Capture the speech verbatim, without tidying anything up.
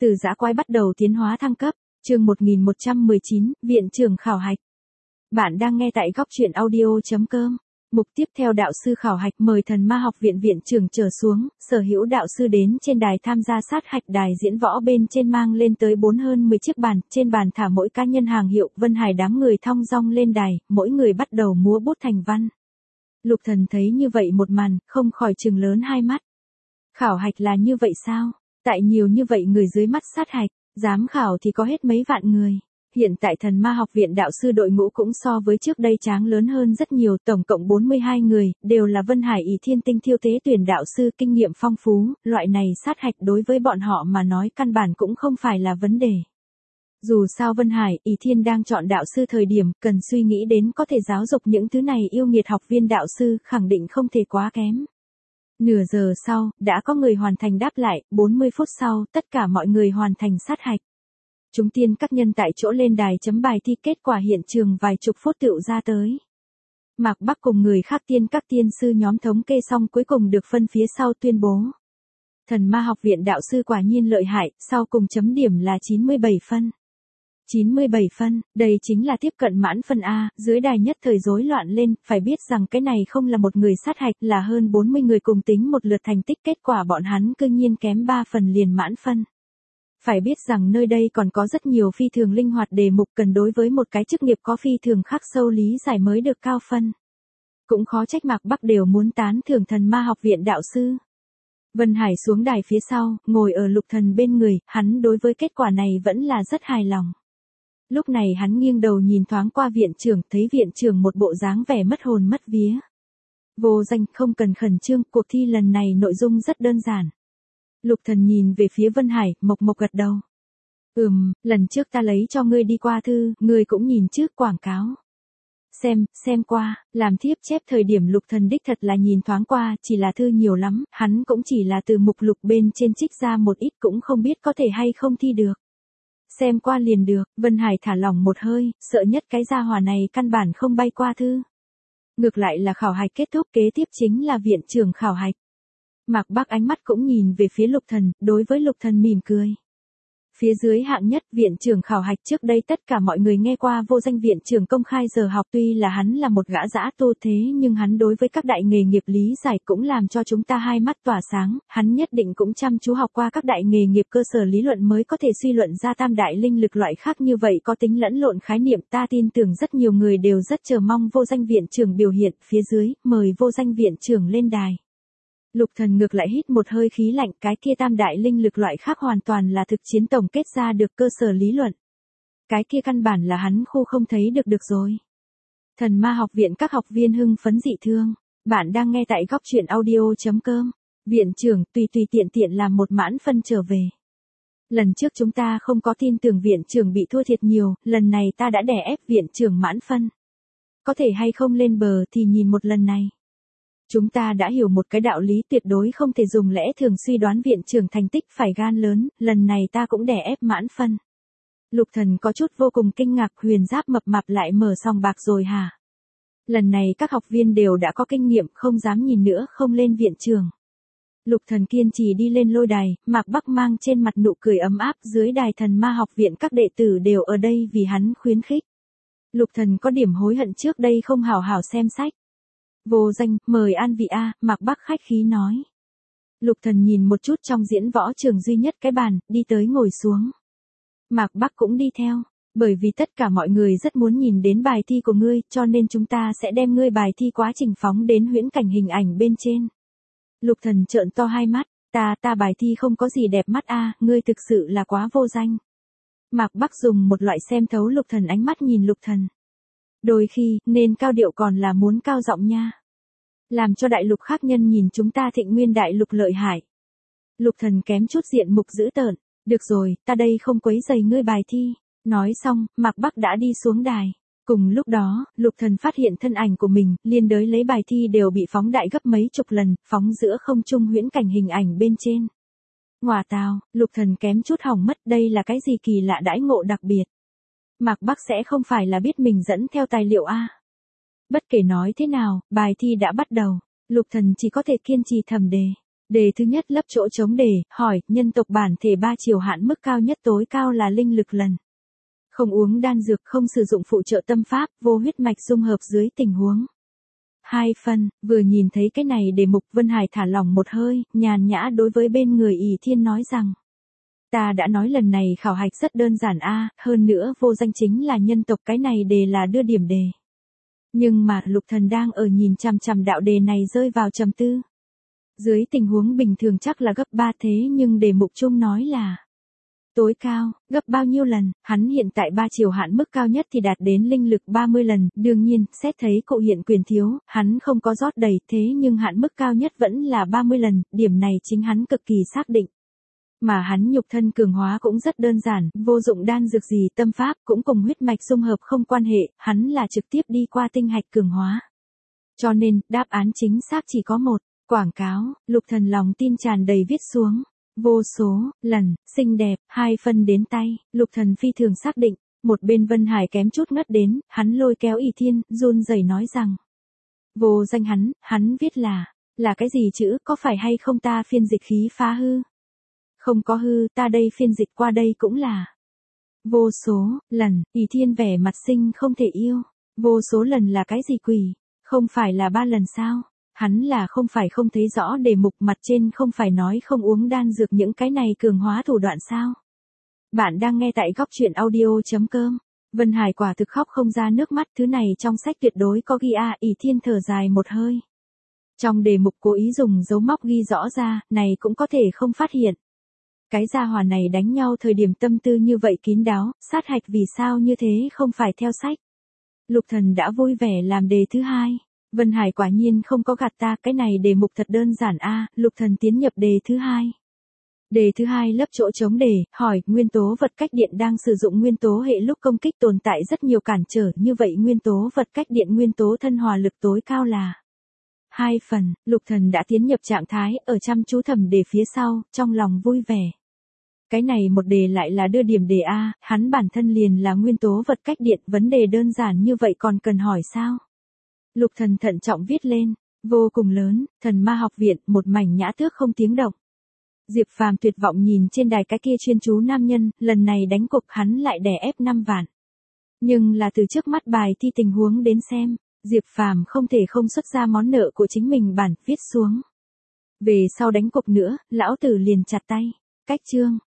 Từ dã quái bắt đầu tiến hóa thăng cấp, chương một nghìn một trăm mười chín, Viện trưởng khảo hạch. Bạn đang nghe tại góc truyện audio chấm com. Mục tiếp theo đạo sư khảo hạch mời thần ma học viện viện trưởng trở xuống, sở hữu đạo sư đến trên đài tham gia sát hạch. Đài diễn võ bên trên mang lên tới bốn hơn mười chiếc bàn, trên bàn thả mỗi cá nhân hàng hiệu. Vân Hải đám người thong dong lên đài, mỗi người bắt đầu múa bút thành văn. Lục Thần thấy như vậy một màn, không khỏi trừng lớn hai mắt. Khảo hạch là như vậy sao? Tại nhiều như vậy người dưới mắt sát hạch, giám khảo thì có hết mấy vạn người. Hiện tại thần ma học viện đạo sư đội ngũ cũng so với trước đây tráng lớn hơn rất nhiều, tổng cộng bốn mươi hai người, đều là Vân Hải Ỷ Thiên Tinh Thiêu Tế tuyển đạo sư kinh nghiệm phong phú, loại này sát hạch đối với bọn họ mà nói căn bản cũng không phải là vấn đề. Dù sao Vân Hải Ỷ Thiên đang chọn đạo sư thời điểm, cần suy nghĩ đến có thể giáo dục những thứ này yêu nghiệt học viên đạo sư, khẳng định không thể quá kém. Nửa giờ sau, đã có người hoàn thành đáp lại, bốn mươi phút sau, tất cả mọi người hoàn thành sát hạch. Chúng tiên các nhân tại chỗ lên đài chấm bài thi, kết quả hiện trường vài chục phút tựu ra tới. Mạc Bắc cùng người khác tiên các tiên sư nhóm thống kê xong cuối cùng được phân phía sau tuyên bố. Thần ma học viện đạo sư quả nhiên lợi hại, sau cùng chấm điểm là chín mươi bảy phân. chín mươi bảy phân, đây chính là tiếp cận mãn phân A, dưới đài nhất thời rối loạn lên, phải biết rằng cái này không là một người sát hạch, là hơn bốn mươi người cùng tính một lượt thành tích, kết quả bọn hắn cư nhiên kém ba phần liền mãn phân. Phải biết rằng nơi đây còn có rất nhiều phi thường linh hoạt đề mục cần đối với một cái chức nghiệp có phi thường khắc sâu lý giải mới được cao phân. Cũng khó trách Mạc Bắc đều muốn tán thưởng thần ma học viện đạo sư. Vân Hải xuống đài phía sau, ngồi ở Lục Thần bên người, hắn đối với kết quả này vẫn là rất hài lòng. Lúc này hắn nghiêng đầu nhìn thoáng qua viện trưởng, thấy viện trưởng một bộ dáng vẻ mất hồn mất vía. Vô Danh, không cần khẩn trương, cuộc thi lần này nội dung rất đơn giản. Lục Thần nhìn về phía Vân Hải, mộc mộc gật đầu. Ừm, lần trước ta lấy cho ngươi đi qua thư, ngươi cũng nhìn trước quảng cáo. Xem, xem qua, làm thiếp chép thời điểm Lục Thần đích thật là nhìn thoáng qua, chỉ là thư nhiều lắm, hắn cũng chỉ là từ mục lục bên trên trích ra một ít, cũng không biết có thể hay không thi được. Xem qua liền được, Vân Hải thả lỏng một hơi, sợ nhất cái gia hỏa này căn bản không bay qua thư. Ngược lại là khảo hạch kết thúc, kế tiếp chính là viện trưởng khảo hạch. Mạc Bắc ánh mắt cũng nhìn về phía Lục Thần, đối với Lục Thần mỉm cười. Phía dưới hạng nhất, viện trưởng khảo hạch, trước đây tất cả mọi người nghe qua Vô Danh viện trưởng công khai giờ học, tuy là hắn là một gã dã tu thế nhưng hắn đối với các đại nghề nghiệp lý giải cũng làm cho chúng ta hai mắt tỏa sáng, hắn nhất định cũng chăm chú học qua các đại nghề nghiệp cơ sở lý luận mới có thể suy luận ra tam đại linh lực loại khác như vậy có tính lẫn lộn khái niệm, ta tin tưởng rất nhiều người đều rất chờ mong Vô Danh viện trưởng biểu hiện. Phía dưới, mời Vô Danh viện trưởng lên đài. Lục Thần ngược lại hít một hơi khí lạnh, cái kia tam đại linh lực loại khác hoàn toàn là thực chiến tổng kết ra được cơ sở lý luận. Cái kia căn bản là hắn khu không thấy được được rồi. Thần ma học viện các học viên hưng phấn dị thương. Bạn đang nghe tại góc truyện audio chấm com. Viện trưởng tùy tùy tiện tiện làm một mãn phân trở về. Lần trước chúng ta không có tin tưởng viện trưởng bị thua thiệt nhiều, lần này ta đã đè ép viện trưởng mãn phân. Có thể hay không lên bờ thì nhìn một lần này. Chúng ta đã hiểu một cái đạo lý tuyệt đối không thể dùng lẽ thường suy đoán viện trưởng thành tích phải gan lớn, lần này ta cũng đè ép mãn phân. Lục Thần có chút vô cùng kinh ngạc, Huyền Giáp mập mạp lại mở sòng bạc rồi hả? Lần này các học viên đều đã có kinh nghiệm, không dám nhìn nữa, không lên viện trưởng. Lục Thần kiên trì đi lên lôi đài, Mạc Bắc mang trên mặt nụ cười ấm áp, dưới đài thần ma học viện các đệ tử đều ở đây vì hắn khuyến khích. Lục Thần có điểm hối hận trước đây không hảo hảo xem sách. Vô Danh, mời an vị a, Mạc Bắc khách khí nói. Lục Thần nhìn một chút trong diễn võ trường duy nhất cái bàn, đi tới ngồi xuống. Mạc Bắc cũng đi theo, bởi vì tất cả mọi người rất muốn nhìn đến bài thi của ngươi, cho nên chúng ta sẽ đem ngươi bài thi quá trình phóng đến huyễn cảnh hình ảnh bên trên. Lục Thần trợn to hai mắt, ta, ta bài thi không có gì đẹp mắt a, ngươi thực sự là quá vô danh. Mạc Bắc dùng một loại xem thấu Lục Thần ánh mắt nhìn Lục Thần. Đôi khi, nên cao điệu còn là muốn cao giọng nha. Làm cho đại lục khác nhân nhìn chúng ta Thịnh Nguyên đại lục lợi hại. Lục Thần kém chút diện mục dữ tợn. Được rồi, ta đây không quấy rầy ngươi bài thi. Nói xong, Mạc Bắc đã đi xuống đài. Cùng lúc đó, Lục Thần phát hiện thân ảnh của mình, liên đới lấy bài thi đều bị phóng đại gấp mấy chục lần, phóng giữa không trung huyễn cảnh hình ảnh bên trên. Ngoà tào, Lục Thần kém chút hỏng mất, đây là cái gì kỳ lạ đãi ngộ đặc biệt. Mạc Bắc sẽ không phải là biết mình dẫn theo tài liệu a? Bất kể nói thế nào, bài thi đã bắt đầu, Lục Thần chỉ có thể kiên trì thẩm đề. Đề thứ nhất lấp chỗ trống đề, hỏi, nhân tộc bản thể ba chiều hạn mức cao nhất tối cao là linh lực lần. Không uống đan dược, không sử dụng phụ trợ tâm pháp, vô huyết mạch dung hợp dưới tình huống. Hai phần, vừa nhìn thấy cái này đề mục Vân Hải thả lỏng một hơi, nhàn nhã đối với bên người ỷ thiên nói rằng. Ta đã nói lần này khảo hạch rất đơn giản a, hơn nữa vô danh chính là nhân tộc, cái này đề là đưa điểm đề. Nhưng mà Lục Thần đang ở nhìn chằm chằm đạo đề này rơi vào trầm tư. Dưới tình huống bình thường chắc là gấp ba thế nhưng đề mục chung nói là tối cao, gấp bao nhiêu lần, hắn hiện tại ba chiều hạn mức cao nhất thì đạt đến linh lực ba mươi lần, đương nhiên, xét thấy cụ hiện quyền thiếu, hắn không có rót đầy, thế nhưng hạn mức cao nhất vẫn là ba mươi lần, điểm này chính hắn cực kỳ xác định. Mà hắn nhục thân cường hóa cũng rất đơn giản, vô dụng đan dược gì, tâm pháp cũng cùng huyết mạch dung hợp không quan hệ, hắn là trực tiếp đi qua tinh hạch cường hóa. Cho nên, đáp án chính xác chỉ có một, quảng cáo, Lục Thần lòng tin tràn đầy viết xuống. Vô số, lần, xinh đẹp, hai phân đến tay, Lục Thần phi thường xác định, một bên Vân Hải kém chút ngất đến, hắn lôi kéo ỷ thiên, run rẩy nói rằng. Vô danh hắn, hắn viết là, là cái gì chữ, có phải hay không ta phiên dịch khí phá hư? Không có hư, ta đây phiên dịch qua đây cũng là. Vô số, lần, ỷ thiên vẻ mặt sinh không thể yêu, vô số lần là cái gì quỷ, không phải là ba lần sao? Hắn là không phải không thấy rõ đề mục mặt trên không phải nói không uống đan dược những cái này cường hóa thủ đoạn sao. Bạn đang nghe tại góc truyện audio.com. Vân Hải quả thực khóc không ra nước mắt, thứ này trong sách tuyệt đối có ghi a, ỷ thiên thở dài một hơi. Trong đề mục cố ý dùng dấu móc ghi rõ ra, này cũng có thể không phát hiện. Cái gia hỏa này đánh nhau thời điểm tâm tư như vậy kín đáo, sát hạch vì sao như thế không phải theo sách. Lục Thần đã vui vẻ làm đề thứ hai. Vân Hải quả nhiên không có gạt ta, cái này đề mục thật đơn giản a, Lục Thần tiến nhập đề thứ hai. Đề thứ hai lấp chỗ trống đề, hỏi, nguyên tố vật cách điện đang sử dụng nguyên tố hệ lúc công kích tồn tại rất nhiều cản trở, như vậy nguyên tố vật cách điện nguyên tố thân hòa lực tối cao là. Hai phần, Lục Thần đã tiến nhập trạng thái, ở chăm chú thẩm đề phía sau, trong lòng vui vẻ. Cái này một đề lại là đưa điểm đề A, hắn bản thân liền là nguyên tố vật cách điện, vấn đề đơn giản như vậy còn cần hỏi sao? Lục Thần thận trọng viết lên, vô cùng lớn, Thần Ma học viện, một mảnh nhã tước không tiếng động. Diệp Phàm tuyệt vọng nhìn trên đài cái kia chuyên chú nam nhân, lần này đánh cục hắn lại đè ép năm vạn. Nhưng là từ trước mắt bài thi tình huống đến xem, Diệp Phàm không thể không xuất ra món nợ của chính mình bản viết xuống. Về sau đánh cục nữa, lão tử liền chặt tay. Cách chương,